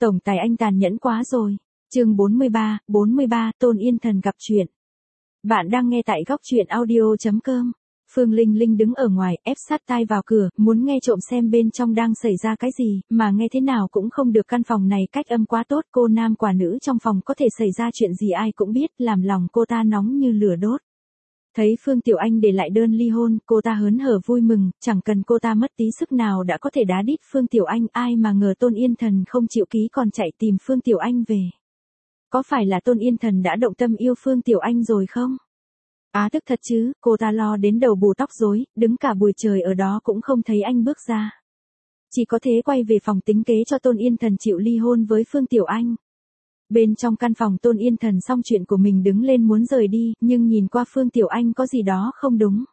Tổng tài anh tàn nhẫn quá rồi. Chương 43, Tôn Yên Thần gặp chuyện. Bạn đang nghe tại góc truyện audio.com. Phương Linh Linh đứng ở ngoài, ép sát tai vào cửa, muốn nghe trộm xem bên trong đang xảy ra cái gì, mà nghe thế nào cũng không được. Căn phòng này cách âm quá tốt, cô nam quả nữ trong phòng có thể xảy ra chuyện gì ai cũng biết, làm lòng cô ta nóng như lửa đốt. Thấy Phương Tiểu Anh để lại đơn ly hôn, cô ta hớn hở vui mừng, chẳng cần cô ta mất tí sức nào đã có thể đá đít Phương Tiểu Anh, ai mà ngờ Tôn Yên Thần không chịu ký còn chạy tìm Phương Tiểu Anh về. Có phải là Tôn Yên Thần đã động tâm yêu Phương Tiểu Anh rồi không? Tức thật chứ, cô ta lo đến đầu bù tóc rối, đứng cả buổi trời ở đó cũng không thấy anh bước ra. Chỉ có thế quay về phòng tính kế cho Tôn Yên Thần chịu ly hôn với Phương Tiểu Anh. Bên trong căn phòng Tôn Yên Thần xong chuyện của mình đứng lên muốn rời đi, nhưng nhìn qua Phương Tiểu Anh có gì đó không đúng.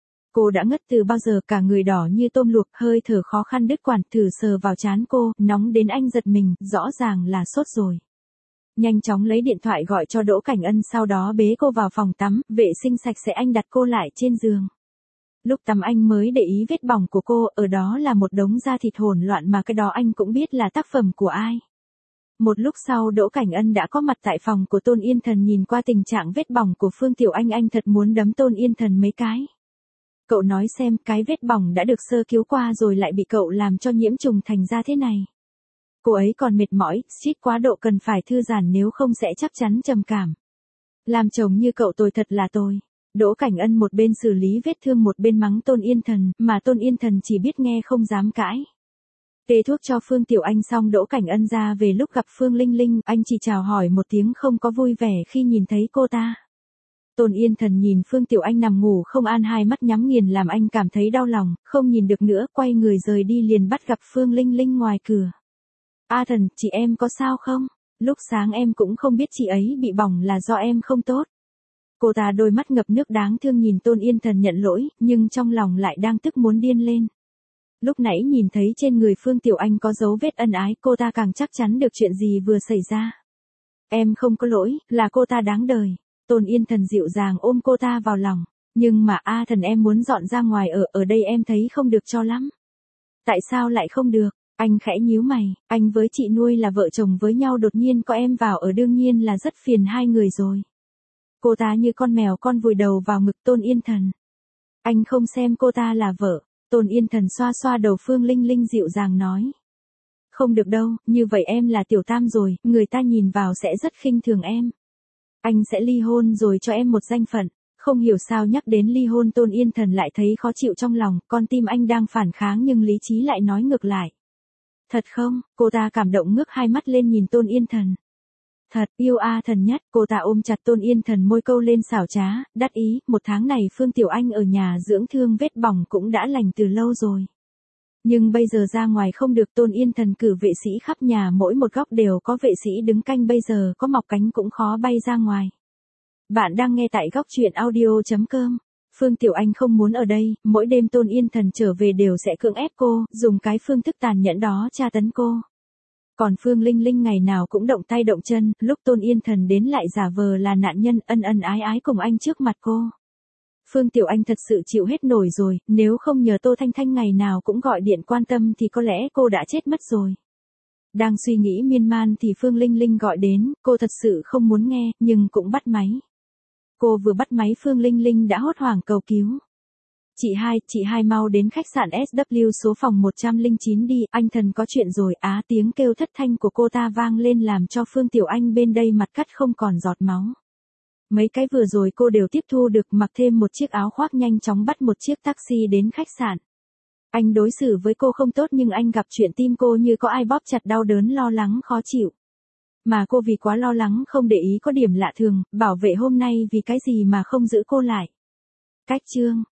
Cô đã ngất từ bao giờ, cả người đỏ như tôm luộc, hơi thở khó khăn đứt quãng, thử sờ vào trán cô, nóng đến anh giật mình, rõ ràng là sốt rồi. Nhanh chóng lấy điện thoại gọi cho Đỗ Cảnh Ân, sau đó bế cô vào phòng tắm, vệ sinh sạch sẽ anh đặt cô lại trên giường. Lúc tắm anh mới để ý vết bỏng của cô, ở đó là một đống da thịt hỗn loạn mà cái đó anh cũng biết là tác phẩm của ai. Một lúc sau Đỗ Cảnh Ân đã có mặt tại phòng của Tôn Yên Thần, nhìn qua tình trạng vết bỏng của Phương Tiểu Anh thật muốn đấm Tôn Yên Thần mấy cái. Cậu nói xem, cái vết bỏng đã được sơ cứu qua rồi lại bị cậu làm cho nhiễm trùng thành ra thế này. Cô ấy còn mệt mỏi, stress quá độ, cần phải thư giãn nếu không sẽ chắc chắn trầm cảm. Làm chồng như cậu tồi thật là tồi. Đỗ Cảnh Ân một bên xử lý vết thương một bên mắng Tôn Yên Thần, mà Tôn Yên Thần chỉ biết nghe không dám cãi. Kê thuốc cho Phương Tiểu Anh xong Đỗ Cảnh Ân ra về, lúc gặp Phương Linh Linh, anh chỉ chào hỏi một tiếng, không có vui vẻ khi nhìn thấy cô ta. Tôn Yên Thần nhìn Phương Tiểu Anh nằm ngủ không an, hai mắt nhắm nghiền làm anh cảm thấy đau lòng, không nhìn được nữa, quay người rời đi liền bắt gặp Phương Linh Linh ngoài cửa. Thần, chị em có sao không? Lúc sáng em cũng không biết chị ấy bị bỏng là do em không tốt. Cô ta đôi mắt ngập nước đáng thương nhìn Tôn Yên Thần nhận lỗi, nhưng trong lòng lại đang tức muốn điên lên. Lúc nãy nhìn thấy trên người Phương Tiểu Anh có dấu vết ân ái, cô ta càng chắc chắn được chuyện gì vừa xảy ra. Em không có lỗi, là cô ta đáng đời. Tôn Yên Thần dịu dàng ôm cô ta vào lòng. Nhưng mà Thần, em muốn dọn ra ngoài ở đây em thấy không được cho lắm. Tại sao lại không được? Anh khẽ nhíu mày, anh với chị nuôi là vợ chồng với nhau, đột nhiên có em vào ở đương nhiên là rất phiền hai người rồi. Cô ta như con mèo con vùi đầu vào ngực Tôn Yên Thần. Anh không xem cô ta là vợ. Tôn Yên Thần xoa xoa đầu Phương Linh Linh dịu dàng nói. Không được đâu, như vậy em là tiểu tam rồi, người ta nhìn vào sẽ rất khinh thường em. Anh sẽ ly hôn rồi cho em một danh phận. Không hiểu sao nhắc đến ly hôn Tôn Yên Thần lại thấy khó chịu trong lòng, con tim anh đang phản kháng nhưng lý trí lại nói ngược lại. Thật không? Cô ta cảm động ngước hai mắt lên nhìn Tôn Yên Thần. Thật, yêu Thần nhất. Cô ta ôm chặt Tôn Yên Thần, môi câu lên xảo trá, đắc ý, một tháng này Phương Tiểu Anh ở nhà dưỡng thương, vết bỏng cũng đã lành từ lâu rồi. Nhưng bây giờ ra ngoài không được. Tôn Yên Thần cử vệ sĩ khắp nhà, mỗi một góc đều có vệ sĩ đứng canh, bây giờ có mọc cánh cũng khó bay ra ngoài. Bạn đang nghe tại góc truyện audio.com. Phương Tiểu Anh không muốn ở đây, mỗi đêm Tôn Yên Thần trở về đều sẽ cưỡng ép cô, dùng cái phương thức tàn nhẫn đó tra tấn cô. Còn Phương Linh Linh ngày nào cũng động tay động chân, lúc Tôn Yên Thần đến lại giả vờ là nạn nhân, ân ân ái ái cùng anh trước mặt cô. Phương Tiểu Anh thật sự chịu hết nổi rồi, nếu không nhờ Tô Thanh Thanh ngày nào cũng gọi điện quan tâm thì có lẽ cô đã chết mất rồi. Đang suy nghĩ miên man thì Phương Linh Linh gọi đến, cô thật sự không muốn nghe, nhưng cũng bắt máy. Cô vừa bắt máy Phương Linh Linh đã hốt hoảng cầu cứu. Chị hai mau đến khách sạn SW số phòng 109 đi, anh Thần có chuyện rồi. Tiếng kêu thất thanh của cô ta vang lên làm cho Phương Tiểu Anh bên đây mặt cắt không còn giọt máu. Mấy cái vừa rồi cô đều tiếp thu được, mặc thêm một chiếc áo khoác nhanh chóng bắt một chiếc taxi đến khách sạn. Anh đối xử với cô không tốt nhưng anh gặp chuyện tim cô như có ai bóp chặt, đau đớn lo lắng khó chịu. Mà cô vì quá lo lắng không để ý có điểm lạ thường, bảo vệ hôm nay vì cái gì mà không giữ cô lại. Cách chương